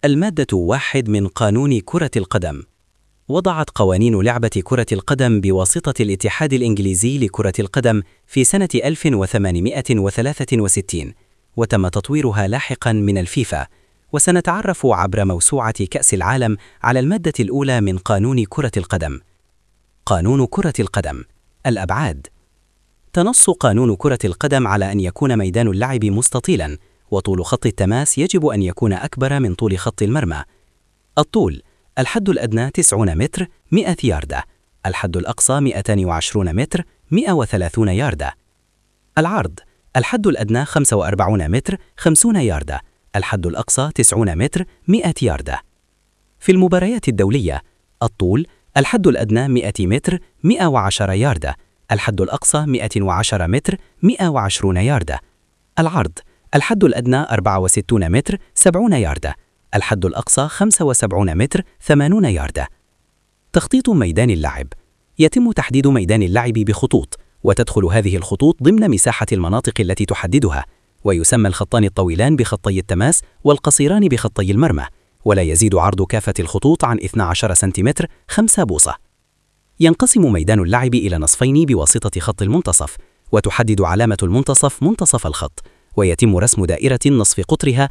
المادة 1 من قانون كرة القدم. وضعت قوانين لعبة كرة القدم بواسطة الاتحاد الإنجليزي لكرة القدم في سنة 1863، وتم تطويرها لاحقاً من الفيفا. وسنتعرف عبر موسوعة كأس العالم على المادة الأولى من قانون كرة القدم. قانون كرة القدم. الأبعاد. تنص قانون كرة القدم على أن يكون ميدان اللعب مستطيلاً، وطول خط التماس يجب أن يكون أكبر من طول خط المرمى. الطول: الحد الأدنى 90 متر 100 ياردة، الحد الأقصى 220 متر 130 ياردة. العرض: الحد الأدنى 45 متر 50 ياردة، الحد الأقصى 90 متر 100 ياردة. في المباريات الدولية: الطول: الحد الأدنى 100 متر 110 ياردة، الحد الأقصى 110 متر 120 ياردة. العرض: الحد الأدنى 64 متر 70 ياردة، الحد الأقصى 75 متر 80 ياردة. تخطيط ميدان اللعب: يتم تحديد ميدان اللعب بخطوط، وتدخل هذه الخطوط ضمن مساحة المناطق التي تحددها، ويسمى الخطان الطويلان بخطي التماس والقصيران بخطي المرمى، ولا يزيد عرض كافة الخطوط عن 12 سنتيمتر 5 بوصة. ينقسم ميدان اللعب إلى نصفين بواسطة خط المنتصف، وتحدد علامة المنتصف منتصف الخط، ويتم رسم دائرة نصف قطرها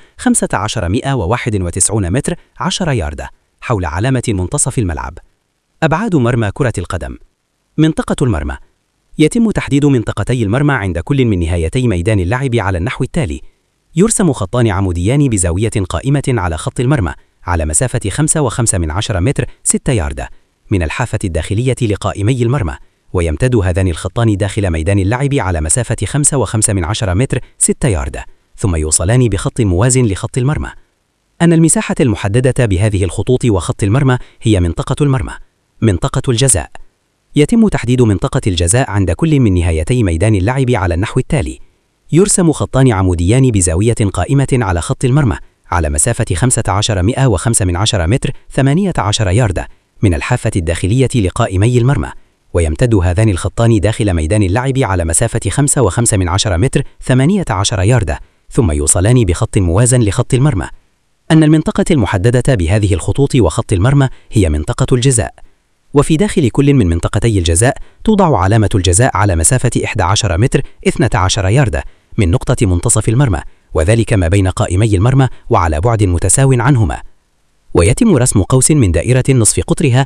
1591 متر 10 ياردة حول علامة منتصف الملعب. أبعاد مرمى كرة القدم. منطقة المرمى: يتم تحديد منطقتي المرمى عند كل من نهايتي ميدان اللعب على النحو التالي: يرسم خطان عموديان بزاوية قائمة على خط المرمى على مسافة 5.5 متر 6 ياردة من الحافة الداخلية لقائمي المرمى، ويمتد هذان الخطان داخل ميدان اللعب على مسافة 5.5 متر 6 ياردة، ثم يوصلان بخط موازٍ لخط المرمى. أن المساحة المحددة بهذه الخطوط وخط المرمى هي منطقة المرمى. منطقة الجزاء: يتم تحديد منطقة الجزاء عند كل من نهايتي ميدان اللعب على النحو التالي: يرسم خطان عموديان بزاوية قائمة على خط المرمى على مسافة 15.5 متر 18 ياردة من الحافة الداخلية لقائمي المرمى، ويمتد هذان الخطان داخل ميدان اللعب على مسافة 5.5 متر 18 ياردة، ثم يوصلان بخط موازٍ لخط المرمى. أن المنطقة المحددة بهذه الخطوط وخط المرمى هي منطقة الجزاء. وفي داخل كل من منطقتي الجزاء توضع علامة الجزاء على مسافة 11 متر 12 ياردة من نقطة منتصف المرمى، وذلك ما بين قائمي المرمى وعلى بعد متساو عنهما. ويتم رسم قوس من دائرة نصف قطرها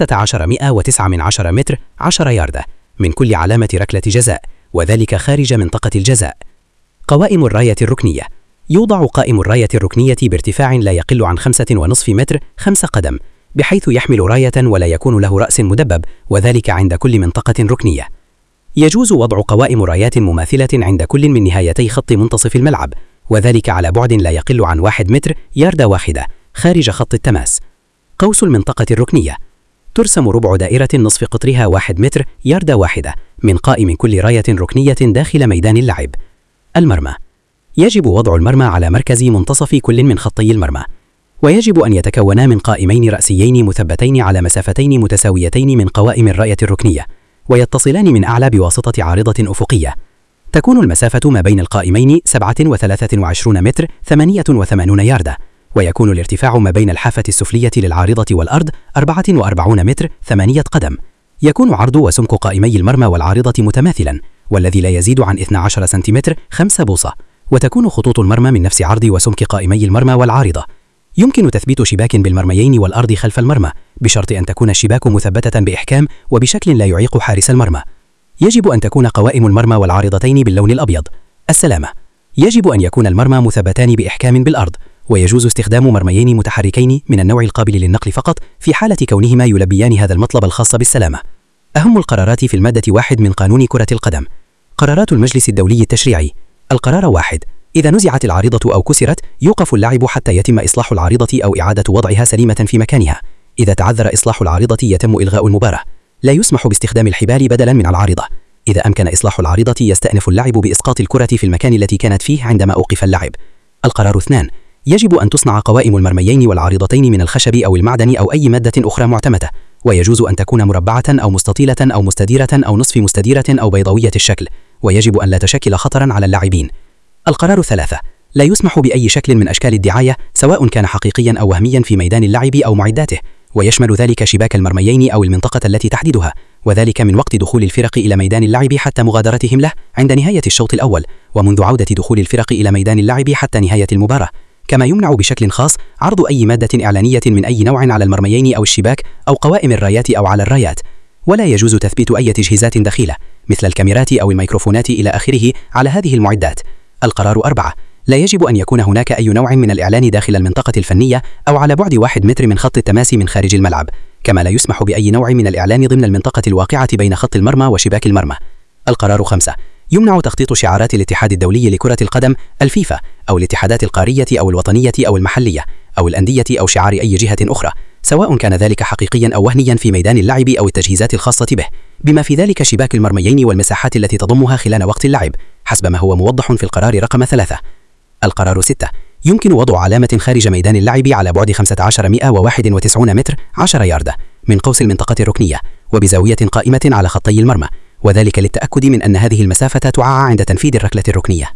1519 متر 10 ياردة من كل علامة ركلة جزاء، وذلك خارج منطقة الجزاء. قوائم الراية الركنية: يوضع قائم الراية الركنية بارتفاع لا يقل عن 5.5 متر 5 قدم، بحيث يحمل راية ولا يكون له رأس مدبب، وذلك عند كل منطقة ركنية. يجوز وضع قوائم رايات مماثلة عند كل من نهايتي خط منتصف الملعب، وذلك على بعد لا يقل عن 1 متر ياردة واحدة خارج خط التماس. قوس المنطقة الركنية: ترسم ربع دائرة نصف قطرها 1 متر ياردة واحدة من قائم كل راية ركنية داخل ميدان اللعب. المرمى: يجب وضع المرمى على مركز منتصف كل من خطي المرمى، ويجب أن يتكونا من قائمين رأسيين مثبتين على مسافتين متساويتين من قوائم الراية الركنية، ويتصلان من أعلى بواسطة عارضة أفقية. تكون المسافة ما بين القائمين 27 متر 88 ياردة، ويكون الارتفاع ما بين الحافة السفلية للعارضة والأرض 44 متر 8 قدم. يكون عرض وسمك قائمي المرمى والعارضة متماثلا، والذي لا يزيد عن 12 سنتيمتر 5 بوصة، وتكون خطوط المرمى من نفس عرض وسمك قائمي المرمى والعارضة. يمكن تثبيت شباك بالمرميين والأرض خلف المرمى، بشرط أن تكون الشباك مثبتة بإحكام وبشكل لا يعيق حارس المرمى. يجب أن تكون قوائم المرمى والعارضتين باللون الأبيض. السلامة: يجب أن يكون المرمى مثبتان بإحكام بالأرض، ويجوز استخدام مرميين متحركين من النوع القابل للنقل فقط في حالة كونهما يلبيان هذا المطلب الخاص بالسلامة. أهم القرارات في المادة 1 من قانون كرة القدم. قرارات المجلس الدولي التشريعي. القرار 1: إذا نزعت العارضة أو كسرت، يوقف اللعب حتى يتم إصلاح العارضة أو إعادة وضعها سليمة في مكانها. إذا تعذر إصلاح العارضة، يتم إلغاء المباراة. لا يسمح باستخدام الحبال بدلا من العارضة. إذا أمكن إصلاح العارضة، يستأنف اللعب بإسقاط الكرة في المكان التي كانت فيه عندما أوقف اللعب. القرار 2: يجب أن تصنع قوائم المرميين والعارضتين من الخشب أو المعدن أو أي مادة أخرى معتمدة، ويجوز أن تكون مربعة أو مستطيلة أو مستديرة أو نصف مستديرة أو بيضاوية الشكل، ويجب أن لا تشكل خطرا على اللاعبين. القرار 3: لا يسمح بأي شكل من أشكال الدعاية سواء كان حقيقيا أو وهميا في ميدان اللعب أو معداته، ويشمل ذلك شباك المرميين أو المنطقة التي تحددها، وذلك من وقت دخول الفرق إلى ميدان اللعب حتى مغادرتهم له عند نهاية الشوط الأول، ومنذ عودة دخول الفرق إلى ميدان اللعب حتى نهاية المباراة. كما يمنع بشكل خاص عرض أي مادة إعلانية من أي نوع على المرميين أو الشباك أو قوائم الرايات أو على الرايات، ولا يجوز تثبيت أي تجهيزات دخيلة مثل الكاميرات أو الميكروفونات إلى آخره على هذه المعدات. القرار 4. لا يجب أن يكون هناك أي نوع من الإعلان داخل المنطقة الفنية أو على بعد 1 متر من خط التماس من خارج الملعب، كما لا يسمح بأي نوع من الإعلان ضمن المنطقة الواقعة بين خط المرمى وشباك المرمى. القرار 5. يمنع تخطيط شعارات الاتحاد الدولي لكرة القدم الفيفا أو الاتحادات القارية أو الوطنية أو المحلية أو الأندية أو شعار أي جهة أخرى، سواء كان ذلك حقيقيا أو وهميا في ميدان اللعب أو التجهيزات الخاصة به، بما في ذلك شباك المرميين والمساحات التي تضمها خلال وقت اللعب، حسب ما هو موضح في القرار رقم 3. القرار 6. يمكن وضع علامة خارج ميدان اللعب على بعد 1,591 متر 10 ياردة من قوس المنطقة الركنية وبزاوية قائمة على خطي المرمى، وذلك للتأكد من أن هذه المسافة تعاع عند تنفيذ الركلة الركنية.